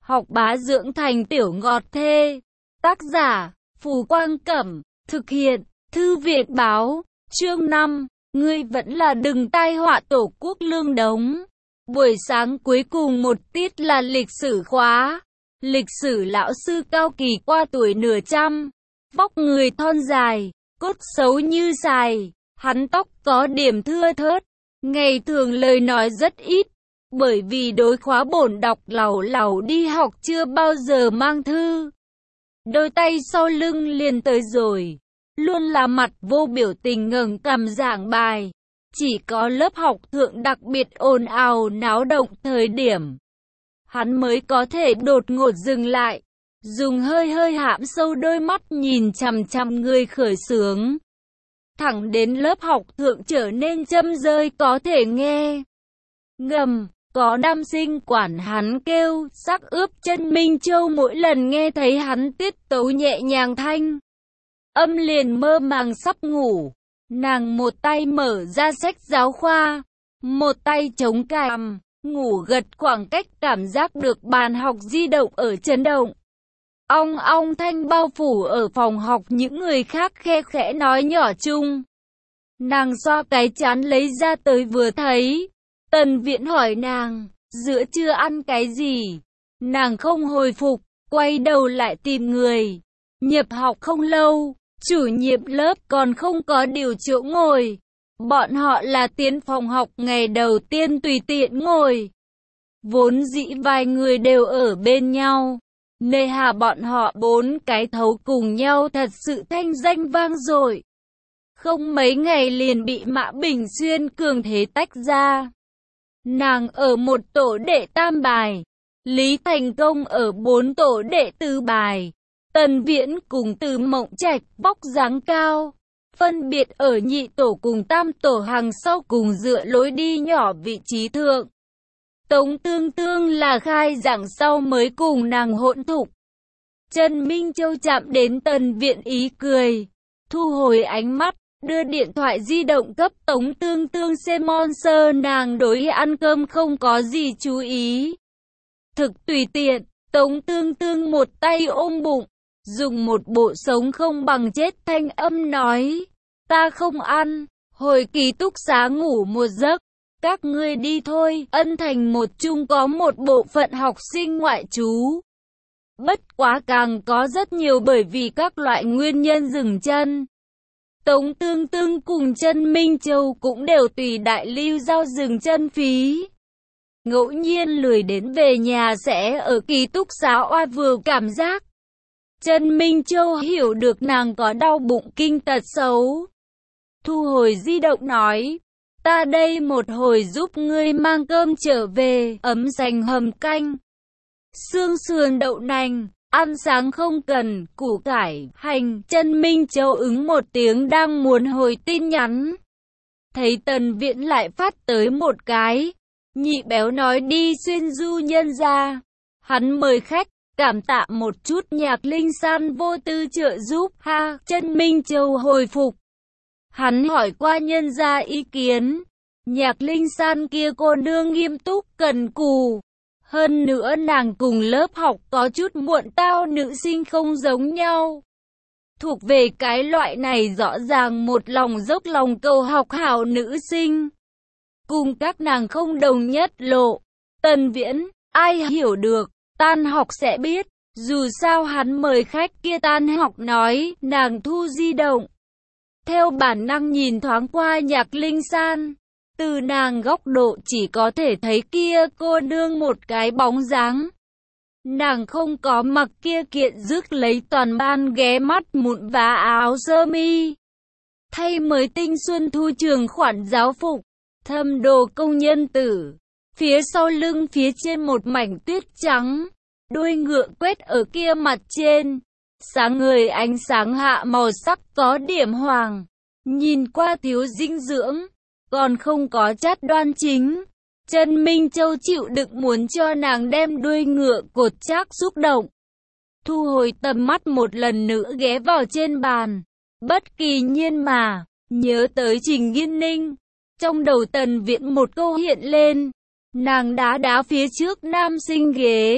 học bá dưỡng thành tiểu ngọt thê. Tác giả, Phù Quang Cẩm, thực hiện, Thư viện Báo, chương 5, ngươi vẫn là đừng tai họa tổ quốc Lương Đống. Buổi sáng cuối cùng một tiết là lịch sử khóa. Lịch sử lão sư cao kỳ qua tuổi nửa trăm, vóc người thon dài, cốt xấu như xài, hắn tóc có điểm thưa thớt, ngày thường lời nói rất ít, bởi vì đối khóa bổn đọc làu làu đi học chưa bao giờ mang thư. Đôi tay sau lưng liền tới rồi, luôn là mặt vô biểu tình ngẩng cằm giảng bài. Chỉ có lớp học thượng đặc biệt ồn ào náo động thời điểm, hắn mới có thể đột ngột dừng lại, dùng hơi hơi hãm sâu đôi mắt nhìn chằm chằm người khởi xướng. Thẳng đến lớp học thượng trở nên châm rơi có thể nghe. Ngầm, có nam sinh quản hắn kêu, sắc ướp chân Minh Châu mỗi lần nghe thấy hắn tiết tấu nhẹ nhàng thanh âm liền mơ màng sắp ngủ. Nàng một tay mở ra sách giáo khoa, một tay chống cằm, ngủ gật khoảng cách cảm giác được bàn học di động ở chấn động. Ong ong thanh bao phủ ở phòng học, những người khác khe khẽ nói nhỏ chung. Nàng xoa cái trán lấy ra tới vừa thấy. Tần Viễn hỏi nàng, giữa trưa ăn cái gì? Nàng không hồi phục, quay đầu lại tìm người. Nhập học không lâu, chủ nhiệm lớp còn không có điều chỗ ngồi. Bọn họ là tiến phòng học ngày đầu tiên tùy tiện ngồi. Vốn dĩ vài người đều ở bên nhau. Nề hà bọn họ 4 cái thấu cùng nhau thật sự thanh danh vang dội. Không mấy ngày liền bị Mã Bình Xuyên cường thế tách ra. Nàng ở một tổ đệ tam bài, Lý Thành Công ở 4 tổ đệ tư bài. Tần Viễn cùng Từ Mộng Trạch vóc dáng cao, phân biệt ở nhị tổ cùng tam tổ hàng sau cùng dựa lối đi nhỏ vị trí thượng. Tống Tương Tương là khai giảng sau mới cùng nàng hỗn thục. Trần Minh Châu chạm đến Tần Viễn ý cười, thu hồi ánh mắt, đưa điện thoại di động cấp Tống Tương Tương xem sponsor. Nàng đối ăn cơm không có gì chú ý, thực tùy tiện. Tống Tương Tương một tay ôm bụng, dùng một bộ sống không bằng chết thanh âm nói, ta không ăn, hồi ký túc xá ngủ một giấc, các ngươi đi thôi. Ân Thành một chung có một bộ phận học sinh ngoại trú, bất quá càng có rất nhiều bởi vì các loại nguyên nhân dừng chân. Tống Tương Tương cùng Trần Minh Châu cũng đều tùy đại lưu giao dừng chân phí. Ngẫu nhiên lười đến về nhà sẽ ở ký túc xá oai vừa cảm giác. Trần Minh Châu hiểu được nàng có đau bụng kinh tật xấu. Thu hồi di động nói, ta đây một hồi giúp ngươi mang cơm trở về, ấm dành hầm canh, xương sườn đậu nành, ăn sáng không cần, củ cải, hành. Trần Minh Châu ứng một tiếng đang muốn hồi tin nhắn. Thấy Tần Viễn lại phát tới một cái, nhị béo nói đi xuyên du nhân ra. Hắn mời khách, cảm tạ một chút Nhạc Linh San vô tư trợ giúp, ha. Trần Minh Châu hồi phục. Hắn hỏi qua nhân gia ý kiến. Nhạc Linh San kia cô nương nghiêm túc cần cù. Hơn nữa nàng cùng lớp học có chút muộn tao nữ sinh không giống nhau. Thuộc về cái loại này rõ ràng một lòng dốc lòng cầu học hảo nữ sinh. Cùng các nàng không đồng nhất lộ. Tần Viễn, ai hiểu được, tan học sẽ biết. Dù sao hắn mời khách kia tan học nói, nàng thu di động. Theo bản năng nhìn thoáng qua Nhạc Linh San. Từ nàng góc độ chỉ có thể thấy kia cô nương một cái bóng dáng. Nàng không có mặc kia kiện rước lấy toàn ban ghé mắt mụn và áo sơ mi. Thay mới tinh xuân thu trường khoản giáo phục, thâm đồ công nhân tử. Phía sau lưng phía trên một mảnh tuyết trắng, đuôi ngựa quét ở kia mặt trên. Sáng ngời ánh sáng hạ màu sắc có điểm hoàng, nhìn qua thiếu dinh dưỡng, còn không có chất đoan chính. Trần Minh Châu chịu đựng muốn cho nàng đem đuôi ngựa cột chắc xúc động. Thu hồi tầm mắt một lần nữa ghé vào trên bàn. Bất kỳ nhiên mà, nhớ tới Trình Nghiên Ninh. Trong đầu Tần Viễn một câu hiện lên. Nàng đá đá phía trước nam sinh ghế.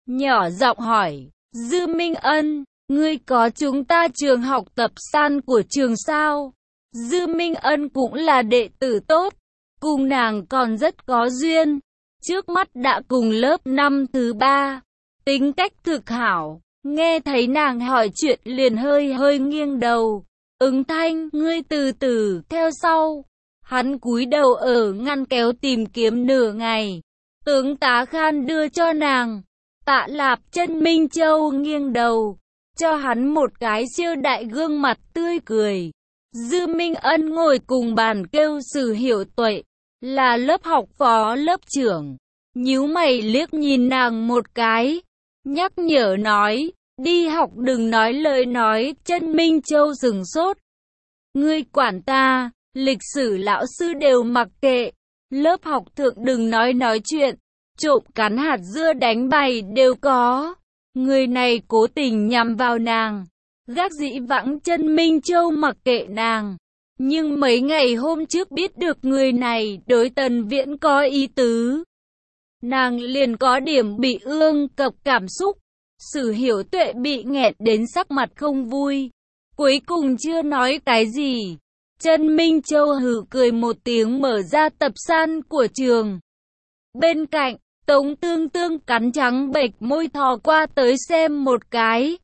nhỏ giọng hỏi, Dư Minh Ân, ngươi có chúng ta trường học tập san của trường sao? Dư Minh Ân cũng là đệ tử tốt, cùng nàng còn rất có duyên, trước mắt đã cùng lớp năm thứ 3, tính cách thực hảo, nghe thấy nàng hỏi chuyện liền hơi hơi nghiêng đầu, ứng thanh, ngươi từ từ theo sau. Hắn cúi đầu ở ngăn kéo tìm kiếm nửa ngày, tướng tá Khan đưa cho nàng. Tạ Lạp Chân Minh Châu nghiêng đầu, cho hắn một cái siêu đại gương mặt tươi cười. Dư Minh Ân ngồi cùng bàn kêu Sử Hiểu Tuệ, là lớp học phó lớp trưởng, nhíu mày liếc nhìn nàng một cái, nhắc nhở nói, đi học đừng nói lời nói. Chân Minh Châu sừng sốt, ngươi quản ta, lịch sử lão sư đều mặc kệ, lớp học thượng đừng nói chuyện, trộm cắn hạt dưa đánh bài đều có. Người này cố tình nhằm vào nàng, gác dĩ vãng Chân Minh Châu mặc kệ nàng. Nhưng mấy ngày hôm trước biết được người này đối Tần Viễn có ý tứ, nàng liền có điểm bị ương cập cảm xúc. Sử Hiểu Tuệ bị nghẹn đến sắc mặt không vui, cuối cùng chưa nói cái gì. Chân Minh Châu hừ cười một tiếng mở ra tập san của trường. Bên cạnh, Tống Tương Tương cắn trắng bệch môi thò qua tới xem một cái.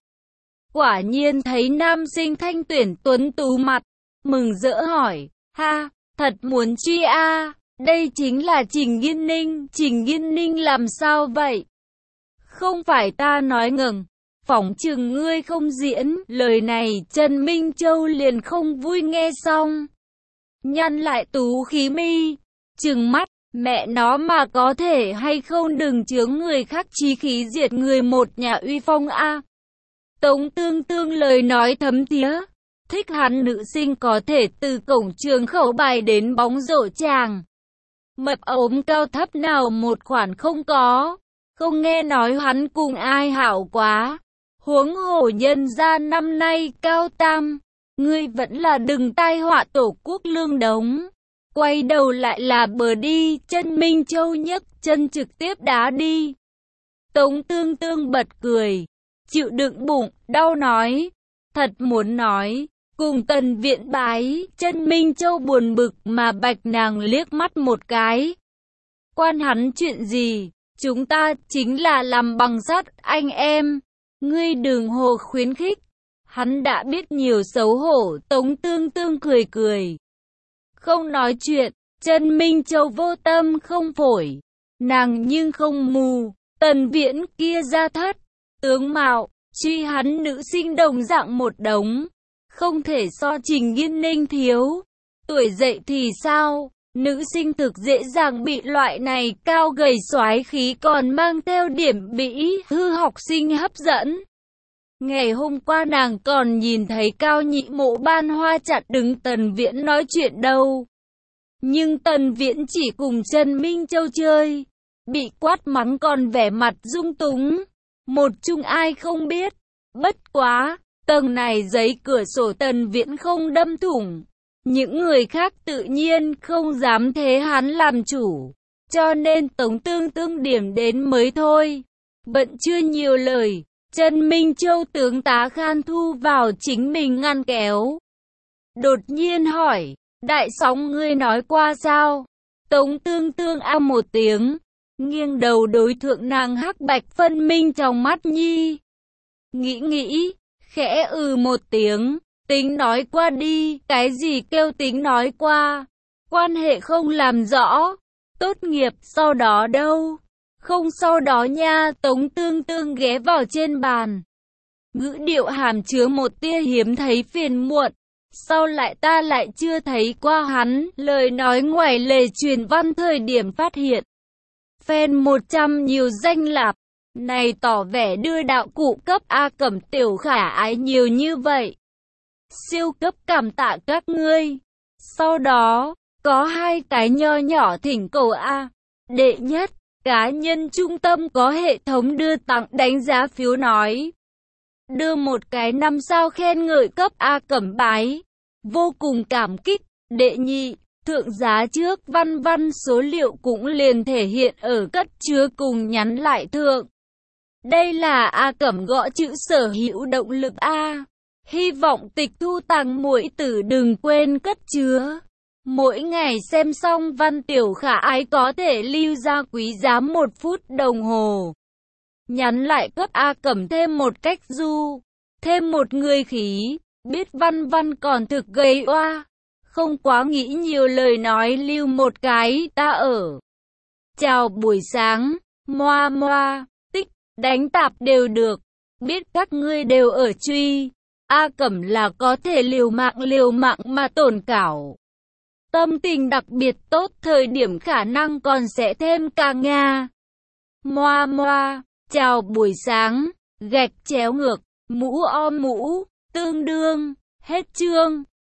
Quả nhiên thấy nam sinh Thanh Tuyển tuấn tú mặt, mừng rỡ hỏi, ha, thật muốn truy a, đây chính là Trình Nghiên Ninh. Trình Nghiên Ninh làm sao vậy? Không phải ta nói ngừng, phỏng chừng ngươi không diễn. Lời này Trần Minh Châu liền không vui nghe xong, nhăn lại tú khí mi, trừng mắt, mẹ nó mà có thể hay không đừng chướng người khác chí khí diệt người một nhà uy phong a. Tống Tương Tương lời nói thấm thía, thích hắn nữ sinh có thể từ cổng trường khẩu bài đến bóng rổ chàng. Mập ốm cao thấp nào một khoản không có, không nghe nói hắn cùng ai hảo quá. Huống hồ nhân gia năm nay cao tam, ngươi vẫn là đừng tai họa tổ quốc lương đống. Quay đầu lại là bờ đi. Chân Minh Châu nhấc chân trực tiếp đá đi. Tống Tương Tương bật cười, chịu đựng bụng đau nói, thật muốn nói, cùng Tần Viễn bái. Chân Minh Châu buồn bực mà bạch nàng liếc mắt một cái. Quan hắn chuyện gì, chúng ta chính là làm bằng sắt anh em, ngươi đừng hồ khuyến khích. Hắn đã biết nhiều xấu hổ. Tống Tương Tương cười cười, không nói chuyện. Chân Minh Châu vô tâm không phổi, nàng nhưng không mù. Tần Viễn kia ra thất, tướng mạo, truy hắn nữ sinh đồng dạng một đống, không thể so Trình Nghiên Ninh thiếu. Tuổi dậy thì sao, nữ sinh thực dễ dàng bị loại này cao gầy soái khí còn mang theo điểm bĩ hư học sinh hấp dẫn. Ngày hôm qua nàng còn nhìn thấy Cao Nhị Mộ ban hoa chặn đứng Tần Viễn nói chuyện đâu. Nhưng Tần Viễn chỉ cùng Trần Minh Châu chơi, bị quát mắng còn vẻ mặt dung túng, một chung ai không biết. Bất quá, tầng này giấy cửa sổ Tần Viễn không đâm thủng, những người khác tự nhiên không dám thế hắn làm chủ, cho nên Tống Tương Tương điểm đến mới thôi. Bận chưa nhiều lời, Trần Minh Châu tướng tá Khan thu vào chính mình ngăn kéo. Đột nhiên hỏi, đại sóng ngươi nói qua sao? Tống Tương Tương a một tiếng, nghiêng đầu đối thượng nàng hắc bạch phân minh trong mắt nhi. Nghĩ, khẽ một tiếng, tính nói qua đi. Cái gì kêu tính nói qua? Quan hệ không làm rõ, tốt nghiệp sau đó đâu? Không sau đó nha. Tống Tương Tương ghé vào trên bàn, ngữ điệu hàm chứa một tia hiếm thấy phiền muộn. Sau lại ta lại chưa thấy qua hắn. Lời nói ngoài lề truyền văn thời điểm phát hiện fan 100 nhiều danh lạp, này tỏ vẻ đưa đạo cụ cấp A Cẩm Tiểu khả ái nhiều như vậy. Siêu cấp cảm tạ các ngươi. Sau đó, có hai cái nho nhỏ thỉnh cầu A. Đệ nhất, cá nhân trung tâm có hệ thống đưa tặng đánh giá phiếu nói, đưa một cái 5 sao khen ngợi cấp A Cẩm bái, vô cùng cảm kích. Đệ nhị, thượng giá trước văn số liệu cũng liền thể hiện ở cất chứa cùng nhắn lại thượng. Đây là A Cẩm gõ chữ sở hữu động lực A. Hy vọng tịch thu tàng muội tử đừng quên cất chứa. Mỗi ngày xem xong văn tiểu khả ái có thể lưu ra quý giá 1 phút đồng hồ. Nhắn lại cấp A Cẩm thêm một cách du. Thêm một người khí. Biết văn văn còn thực gây oa. Không quá nghĩ nhiều lời nói lưu một cái ta ở. Chào buổi sáng. Moa moa. Tích. Đánh tạp đều được. Biết các ngươi đều ở truy. A Cẩm là có thể liều mạng mà tổn cảo. Tâm tình đặc biệt tốt, thời điểm khả năng còn sẽ thêm cả Nga. Moa moa. Chào buổi sáng. Gạch chéo ngược. Mũ om mũ. Tương đương. Hết chương.